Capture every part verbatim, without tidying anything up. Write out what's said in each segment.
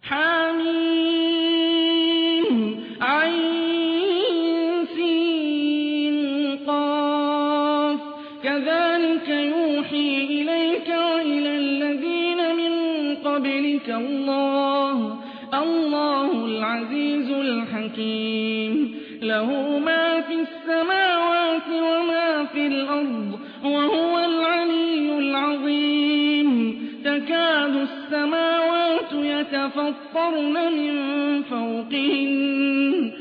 حم عين سين قاف كذلك يوحي إليك وإلى الذين من قبلك الله الله العزيز الحكيم له ما في السماوات وما في الأرض وهو العلي العظيم تكاد السماوات يتفطرن من فوقهن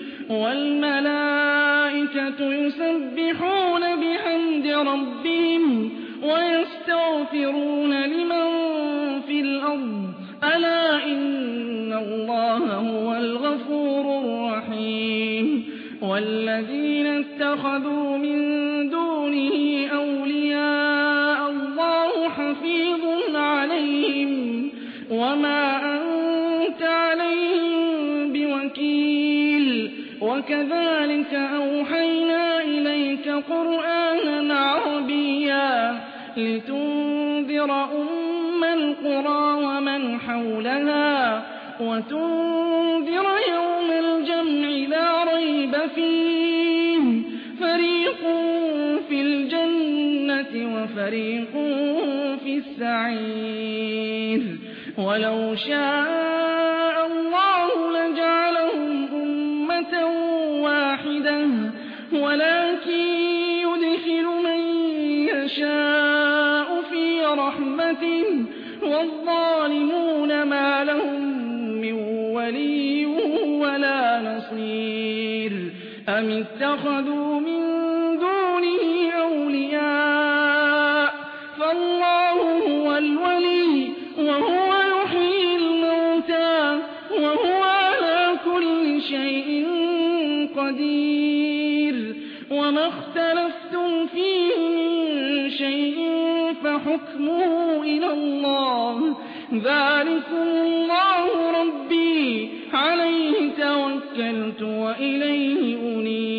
والملائكة يسبحون بحمد ربهم ويستغفرون لمن في الأرض ألا إن الله هو الغفور الرحيم والذين اتخذوا من دونه أولياء الله حفيظ عليهم وما أنت عليهم بوكيل وكذلك أوحينا إليك قرآنا عربيا لتنذر أم القرى ومن حولها وتنذر يوم الجمع لا ريب فيه فريق في الجنة وفريق في السعير ولو شاء الله لجعلهم أمة واحدة ولكن يدخل من يشاء في رحمته والظالمون ما لهم من ولي ولا نصير أم اتخذوا من دونه أولياء فالله هو الولي وهو يحيي الموتى وهو على كل شيء قدير وما اختلفتم فيه من شيء فحكمه إلى الله ذلكم الله ربي عليه توكلت وإليه أنيب